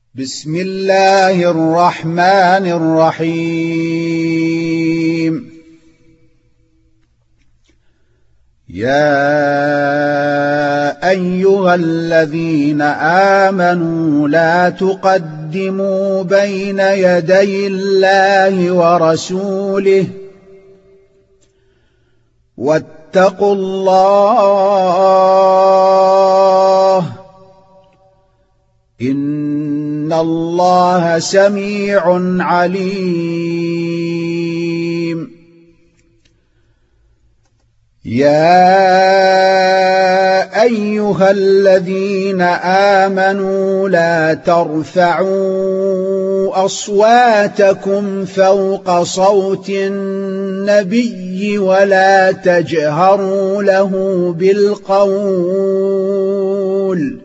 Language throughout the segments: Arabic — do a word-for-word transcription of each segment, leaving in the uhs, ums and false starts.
بسم الله الرحمن الرحيم. يا أيها الذين آمنوا لا تقدموا بين يدي الله ورسوله واتقوا الله إن الله سميع عليم. يا أيها الذين آمنوا لا ترفعوا أصواتكم فوق صوت النبي ولا تجهروا له بالقول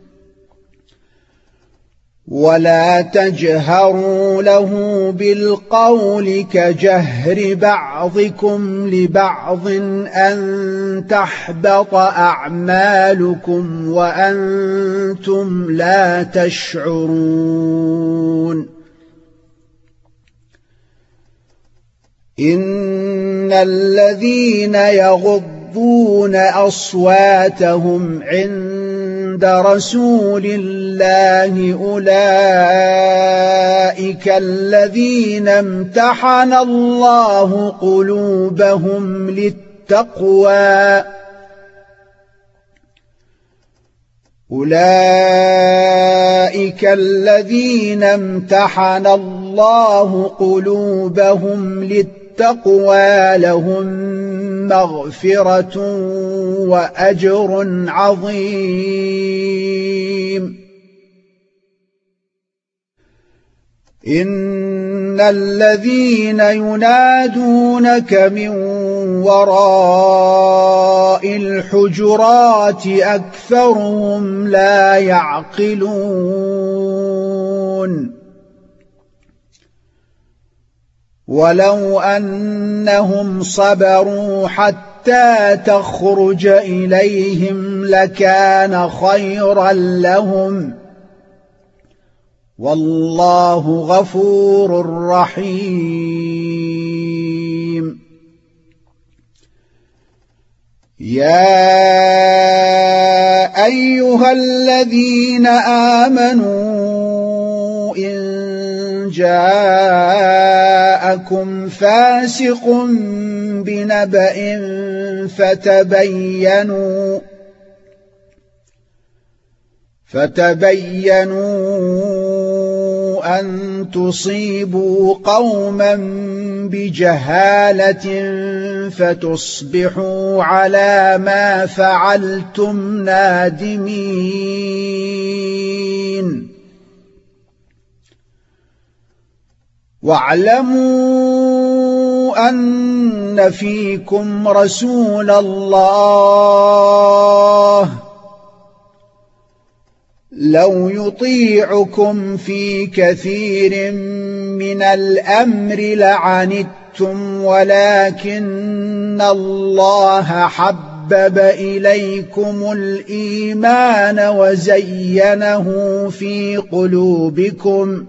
ولا تجهروا له بالقول كجهر بعضكم لبعض أن تحبط أعمالكم وأنتم لا تشعرون. إن الذين يغضون أصواتهم عند رسول الله أولئك الذين امتحن الله قلوبهم للتقوى أولئك الذين امتحن الله قلوبهم للتقوى لهم مغفرة وأجر عظيم. إن الذين ينادونك من وراء الحجرات أكثرهم لا يعقلون. ولو أنهم صبروا حتى تخرج إليهم لكان خيرا لهم والله غفور رحيم. يا أيها الذين آمنوا إن جاءكم فاسق بنبأ فتبينوا فتبينوا أن تصيبوا قوما بجهالة فتصبحوا على ما فعلتم نادمين. واعلموا أن فيكم رسول الله لو يطيعكم في كثير من الأمر لعنتم ولكن الله حبب إليكم الإيمان وزينه في قلوبكم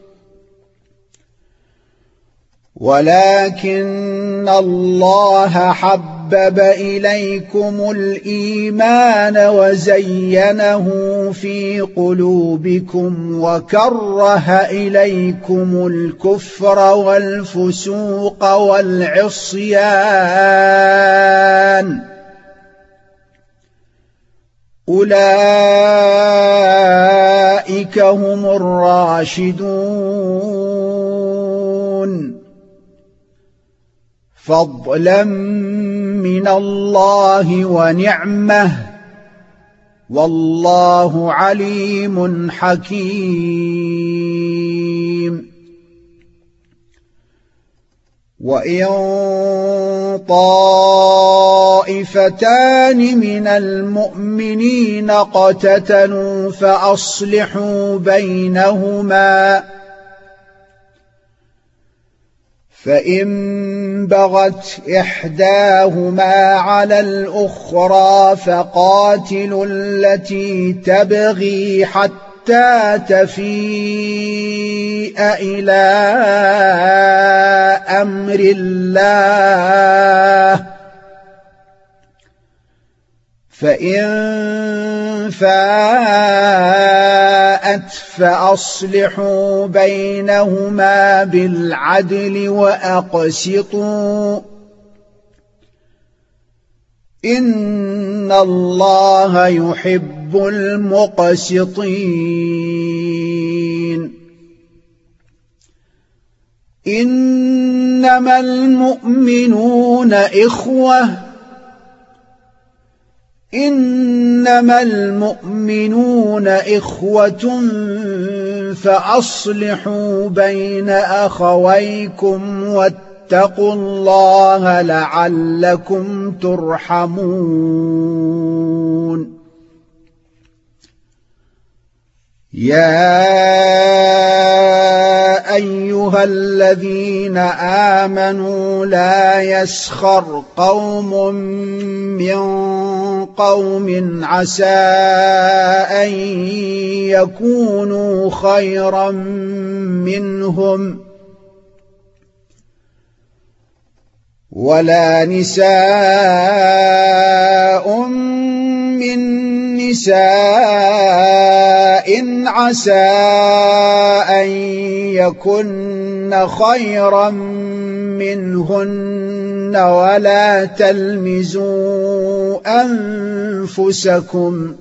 ولكن الله حبب إليكم الإيمان وزينه في قلوبكم وكره إليكم الكفر والفسوق والعصيان أولئك هم الراشدون فضلا من الله ونعمه والله عليم حكيم. وإن طائفتان من المؤمنين اقتتلوا فأصلحوا بينهما فإن بغت إحداهما على الأخرى فقاتلوا التي تبغي حتى حتى تفيء إلى أمر الله، فإن فاءت فأصلحوا بينهما بالعدل وأقسطوا، إن الله يحب المقسطين. إنما المؤمنون إخوة إنما المؤمنون إخوة فأصلحوا بين أخويكم واتقوا الله لعلكم ترحمون. يا أيها الذين آمنوا لا يسخر قوم من قوم عسى أن يكونوا خيرا منهم، ولا نساء من نساء عسى أن يكن خيرا منهن، ولا تلمزوا أنفسكم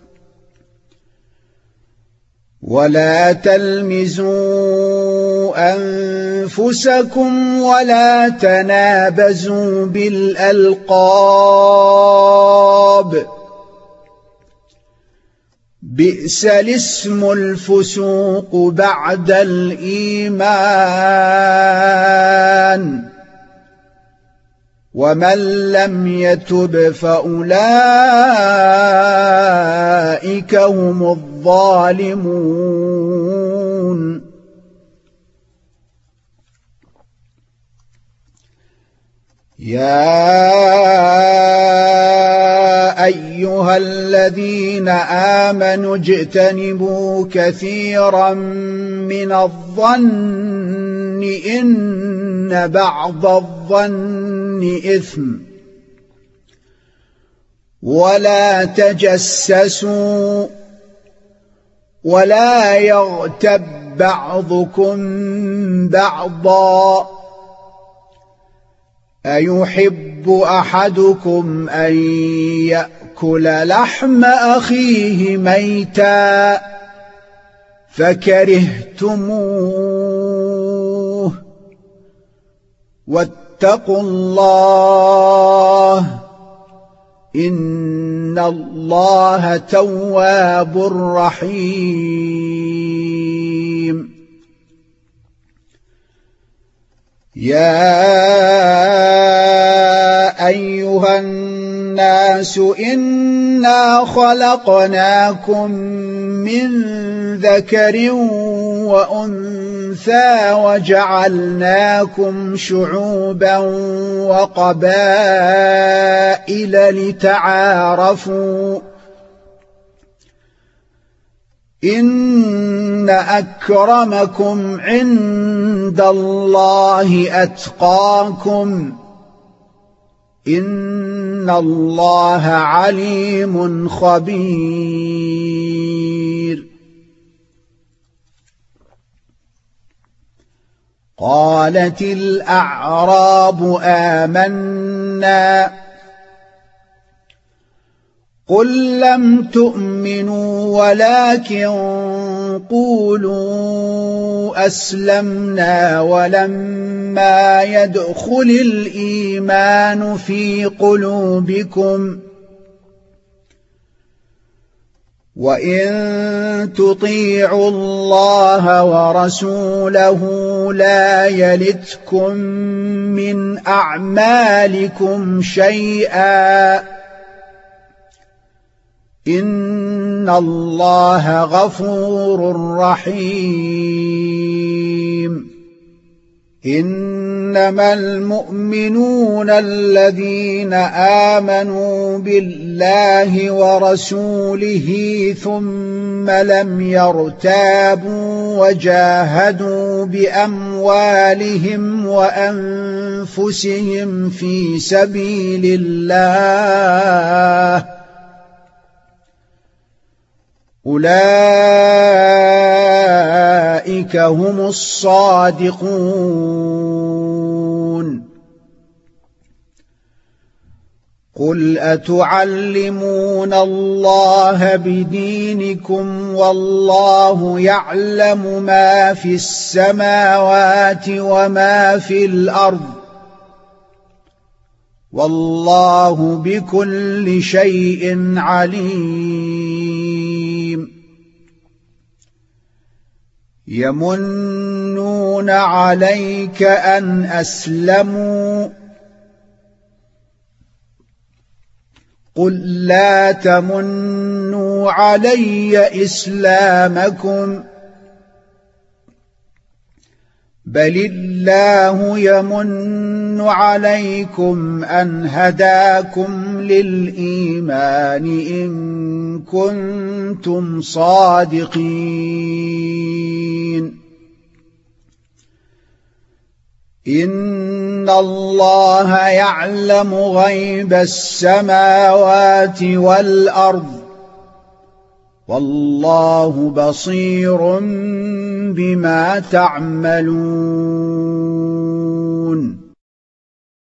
ولا تلمزوا أنفسكم ولا تنابزوا بالألقاب، بئس الاسم الفسوق بعد الإيمان، ومن لم يتب فأولئك هم الظالمون. يا أيها الذين آمنوا اجتنبوا كثيرا من الظن إن بعض الظن إثم، ولا تجسسوا ولا يغتب بعضكم بعضا، أيحب أحدكم أن يأكل لحم أخيه ميتا فكرهتموه، واتقوا الله إن الله تواب رحيم. يا أيها الناس إنا خلقناكم من ذكر وأنثى وجعلناكم شعوبا وقبائل لتعارفوا، إن أكرمكم عند الله أتقاكم، إن الله عليم خبير. قالت الأعراب آمنا، قل لم تؤمنوا ولكن قولوا أسلمنا ولما يدخل الإيمان في قلوبكم، وإن تطيعوا الله ورسوله لا يلتكم من أعمالكم شيئا، إن الله غفور رحيم. إنما المؤمنون الذين آمنوا بالله ورسوله ثم لم يرتابوا وجاهدوا بأموالهم وأنفسهم في سبيل الله أولئك هم الصادقون. قل أتعلمون الله بدينكم والله يعلم ما في السماوات وما في الأرض والله بكل شيء عليم. يمنون عليك أن أسلموا قل لا تمنوا علي إسلامكم بل الله يمن عليكم أن هداكم للإيمان إن كنتم صادقين. إن الله يعلم غيب السماوات والأرض والله بصير بما تعملون.